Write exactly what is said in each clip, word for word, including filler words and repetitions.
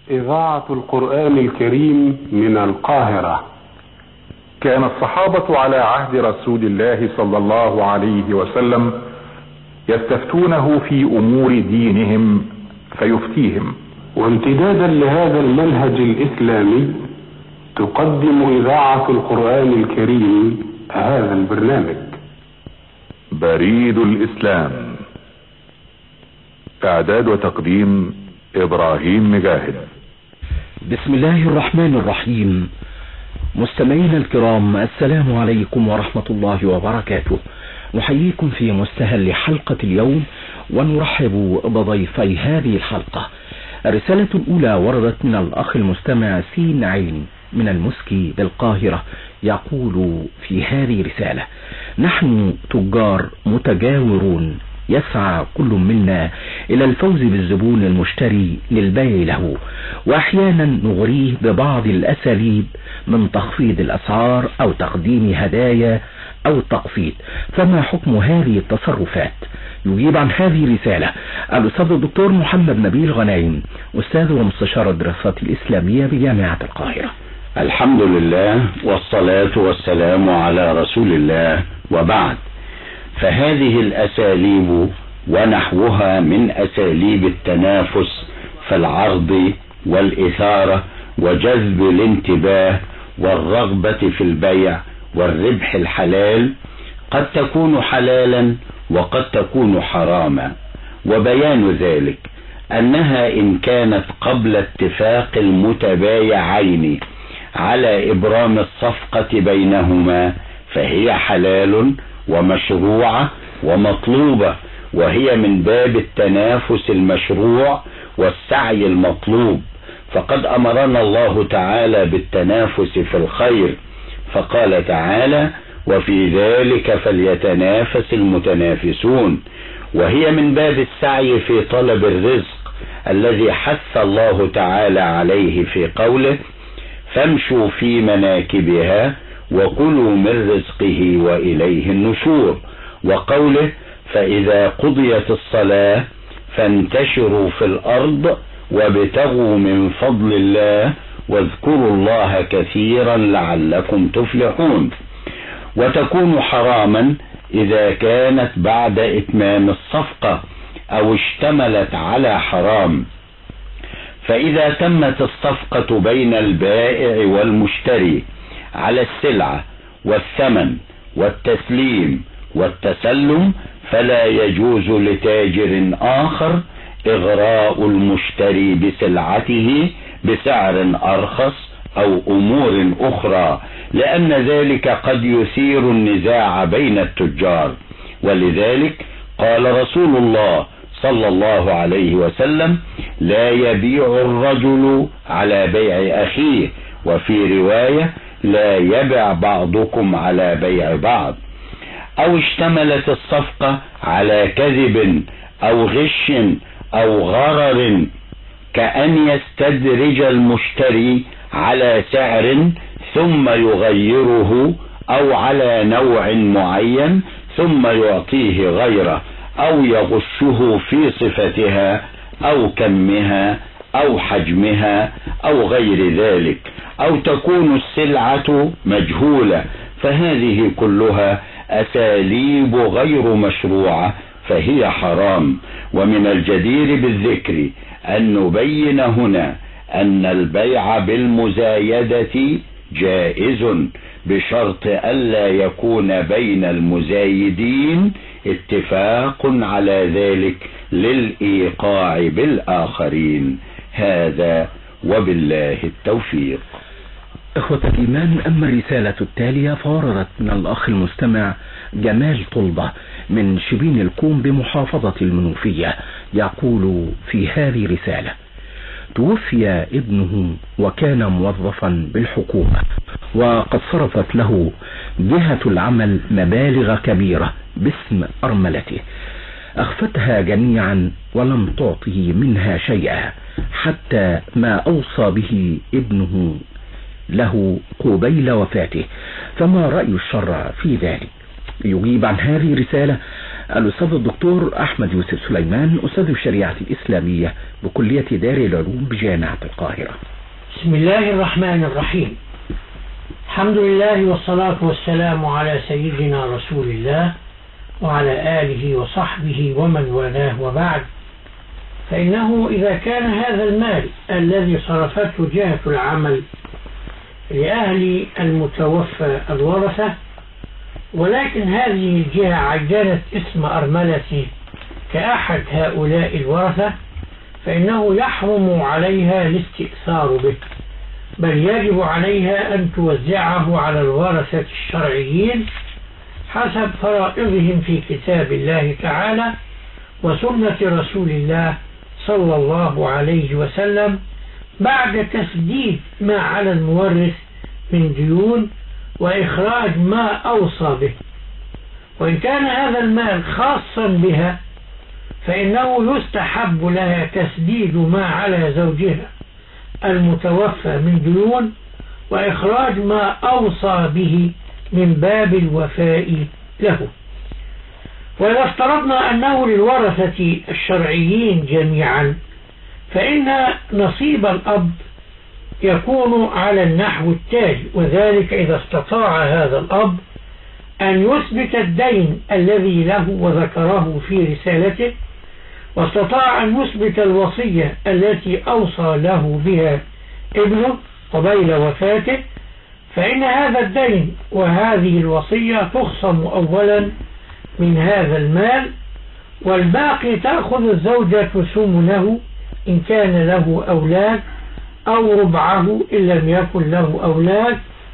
إذاعة القرآن الكريم من القاهرة. كان الصحابة على عهد رسول الله صلى الله عليه وسلم يستفتونه في أمور دينهم فيفتيهم. وامتدادا لهذا المنهج الإسلامي تقدم إذاعة القرآن الكريم هذا البرنامج. بريد الإسلام. إعداد وتقديم إبراهيم مجاهد. بسم الله الرحمن الرحيم. مستمعينا الكرام، السلام عليكم ورحمة الله وبركاته. نحييكم في مستهل حلقة اليوم ونرحب بضيفي هذه الحلقة. الرسالة الأولى وردت من الأخ المستمع سين عين من المسكي بالقاهرة، يقول في هذه الرسالة: نحن تجار متجاورون، يسعى كل منا إلى الفوز بالزبون المشتري للبيع له، وأحيانا نغريه ببعض الأساليب من تخفيض الأسعار أو تقديم هدايا أو تقسيط، فما حكم هذه التصرفات؟ يجيب عن هذه الرسالة الأستاذ الدكتور محمد نبيل غنايم، أستاذ ومستشار الدراسات الإسلامية بجامعة القاهرة. الحمد لله والصلاة والسلام على رسول الله، وبعد، فهذه الأساليب ونحوها من أساليب التنافس في العرض والإثارة وجذب الانتباه والرغبة في البيع والربح الحلال قد تكون حلالا وقد تكون حراما، وبيان ذلك أنها إن كانت قبل اتفاق المتبايعين على إبرام الصفقة بينهما فهي حلال ومشروعة ومطلوبة، وهي من باب التنافس المشروع والسعي المطلوب، فقد أمرنا الله تعالى بالتنافس في الخير، فقال تعالى: وفي ذلك فليتنافس المتنافسون، وهي من باب السعي في طلب الرزق الذي حث الله تعالى عليه في قوله: فامشوا في مناكبها وكلوا من رزقه وإليه النشور، وقوله: فإذا قضيت الصلاة فانتشروا في الأرض وابتغوا من فضل الله واذكروا الله كثيرا لعلكم تفلحون. وتكون حراما إذا كانت بعد إتمام الصفقة أو اشتملت على حرام، فإذا تمت الصفقة بين البائع والمشتري على السلعة والثمن والتسليم والتسلم فلا يجوز لتاجر آخر إغراء المشتري بسلعته بسعر أرخص أو أمور أخرى، لأن ذلك قد يثير النزاع بين التجار. ولذلك قال رسول الله صلى الله عليه وسلم: لا يبيع الرجل على بيع أخيه، وفي رواية: لا يبع بعضكم على بيع بعض. أو اشتملت الصفقة على كذب أو غش أو غرر، كأن يستدرج المشتري على سعر ثم يغيره، أو على نوع معين ثم يعطيه غيره، أو يغشه في صفتها أو كمها أو حجمها أو غير ذلك، أو تكون السلعة مجهولة، فهذه كلها أساليب غير مشروعة فهي حرام. ومن الجدير بالذكر أن نبين هنا أن البيع بالمزايدة جائز، بشرط ألا يكون بين المزايدين اتفاق على ذلك للإيقاع بالآخرين. هذا وبالله التوفيق. إخوة الإيمان، أما الرسالة التالية فوردت من الأخ المستمع جمال طلبة من شبين الكوم بمحافظة المنوفية، يقول في هذه الرسالة: توفي ابنه وكان موظفا بالحكومة، وقد صرفت له جهة العمل مبالغ كبيرة باسم أرملته، أخفتها جميعا ولم تعطه منها شيئا حتى ما أوصى به ابنه له قبيل وفاته، فما رأي الشرع في ذلك؟ يجيب عن هذه الرسالة الأستاذ الدكتور أحمد يوسف سليمان، أستاذ الشريعة الإسلامية بكلية دار العلوم بجامعة القاهرة. بسم الله الرحمن الرحيم. الحمد لله والصلاة والسلام على سيدنا رسول الله وعلى آله وصحبه ومن والاه، وبعد، فإنه إذا كان هذا المال الذي صرفته جهة العمل لأهل المتوفى الورثة، ولكن هذه الجهة عجلت اسم أرملة كأحد هؤلاء الورثة، فإنه يحرم عليها الاستئثار به، بل يجب عليها أن توزعه على الورثة الشرعيين حسب فرائضهم في كتاب الله تعالى وسنة رسول الله صلى الله عليه وسلم، بعد تسديد ما على المورث من ديون وإخراج ما أوصى به. وإن كان هذا المال خاصا بها فإنه يستحب لها تسديد ما على زوجها المتوفى من ديون وإخراج ما أوصى به من باب الوفاء له. وإذا افترضنا أنه للورثة الشرعيين جميعا، فإن نصيب الأب يكون على النحو التالي، وذلك إذا استطاع هذا الأب أن يثبت الدين الذي له وذكره في رسالته، واستطاع أن يثبت الوصية التي أوصى له بها ابنه قبيل وفاته، فإن هذا الدين وهذه الوصية تخصم أولا من هذا المال، والباقي تأخذ الزوجة ثمنه إن كان له أولاد، أو ربعه إن لم يكن له أولاد،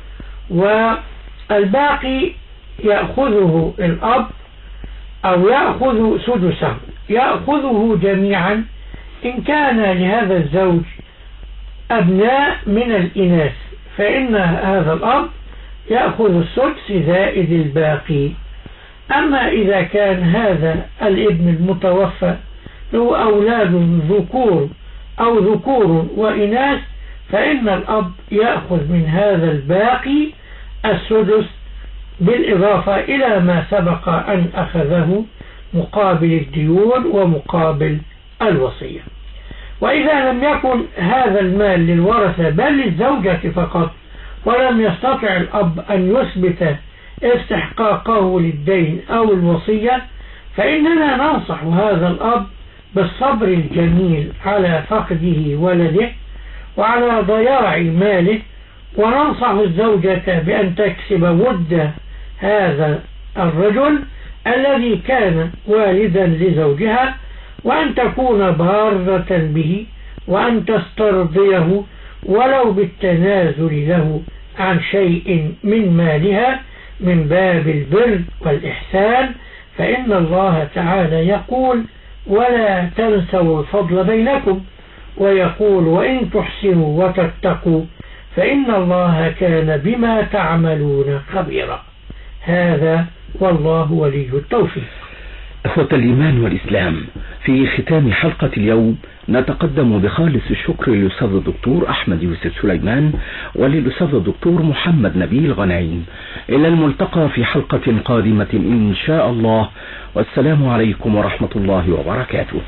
والباقي يأخذه الأب أو يأخذ سدسه، يأخذه جميعا إن كان لهذا الزوج أبناء من الإناث، فإن هذا الأب يأخذ السدس زائد الباقي. أما إذا كان هذا الابن المتوفى له أولاد ذكور أو ذكور وإناث، فإن الأب يأخذ من هذا الباقي السدس بالإضافة إلى ما سبق أن أخذه مقابل الديون ومقابل الوصية. وإذا لم يكن هذا المال للورثة بل للزوجة فقط، ولم يستطع الأب أن يثبت استحقاقه للدين أو الوصية، فإننا ننصح هذا الأب بالصبر الجميل على فقده ولده وعلى ضياع ماله، وننصح الزوجة بأن تكسب ود هذا الرجل الذي كان والدا لزوجها، وأن تكون بارة به، وأن تسترضيه ولو بالتنازل له عن شيء من مالها من باب البر والإحسان، فإن الله تعالى يقول: ولا تنسوا الفضل بينكم، ويقول: وإن تحسنوا وتتقوا فإن الله كان بما تعملون خبيرا. هذا والله ولي التوفيق. إخوة الإيمان والإسلام، في ختام حلقة اليوم نتقدم بخالص الشكر للأستاذ الدكتور أحمد يوسف سليمان وللأستاذ الدكتور محمد نبيل غنايم. إلى الملتقى في حلقة قادمة إن شاء الله، والسلام عليكم ورحمة الله وبركاته.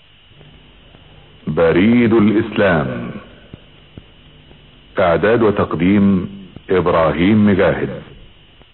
بريد الإسلام، إعداد وتقديم إبراهيم مجاهد.